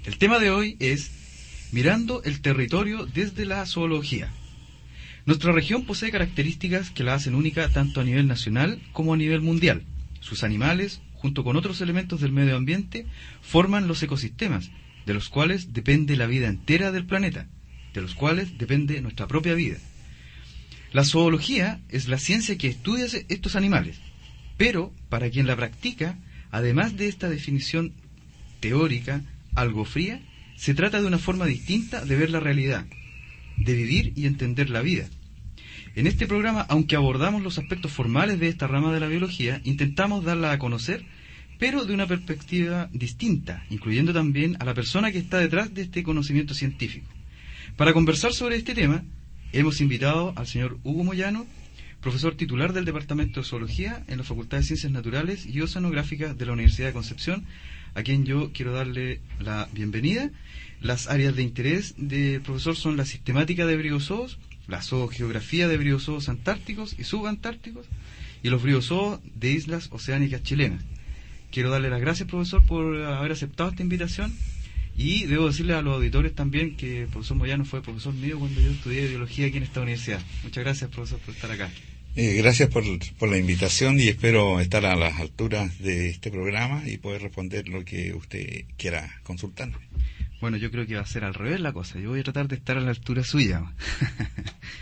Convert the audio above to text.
El tema de hoy es mirando el territorio desde la zoología. Nuestra región posee características que la hacen única tanto a nivel nacional como a nivel mundial. Sus animales, junto con otros elementos del medio ambiente, forman los ecosistemas, de los cuales depende la vida entera del planeta, de los cuales depende nuestra propia vida. La zoología es la ciencia que estudia estos animales, pero para quien la practica, además de esta definición teórica, algo fría, se trata de una forma distinta de ver la realidad, de vivir y entender la vida. En este programa, aunque abordamos los aspectos formales de esta rama de la biología, intentamos darla a conocer, pero de una perspectiva distinta, incluyendo también a la persona que está detrás de este conocimiento científico. Para conversar sobre este tema, hemos invitado al señor Hugo Moyano, profesor titular del Departamento de Zoología en la Facultad de Ciencias Naturales y Oceanográficas de la Universidad de Concepción, a quien yo quiero darle la bienvenida. Las áreas de interés del profesor son la sistemática de briozoos, la zoogeografía de briozoos antárticos y subantárticos, y los briozoos de islas oceánicas chilenas. Quiero darle las gracias, profesor, por haber aceptado esta invitación, y debo decirle a los auditores también que el profesor Moyano fue profesor mío cuando yo estudié biología aquí en esta universidad. Muchas gracias, profesor, por estar acá. Gracias por la invitación y espero estar a las alturas de este programa y poder responder lo que usted quiera consultarnos. Bueno, yo creo que va a ser al revés la cosa. Yo voy a tratar de estar a la altura suya.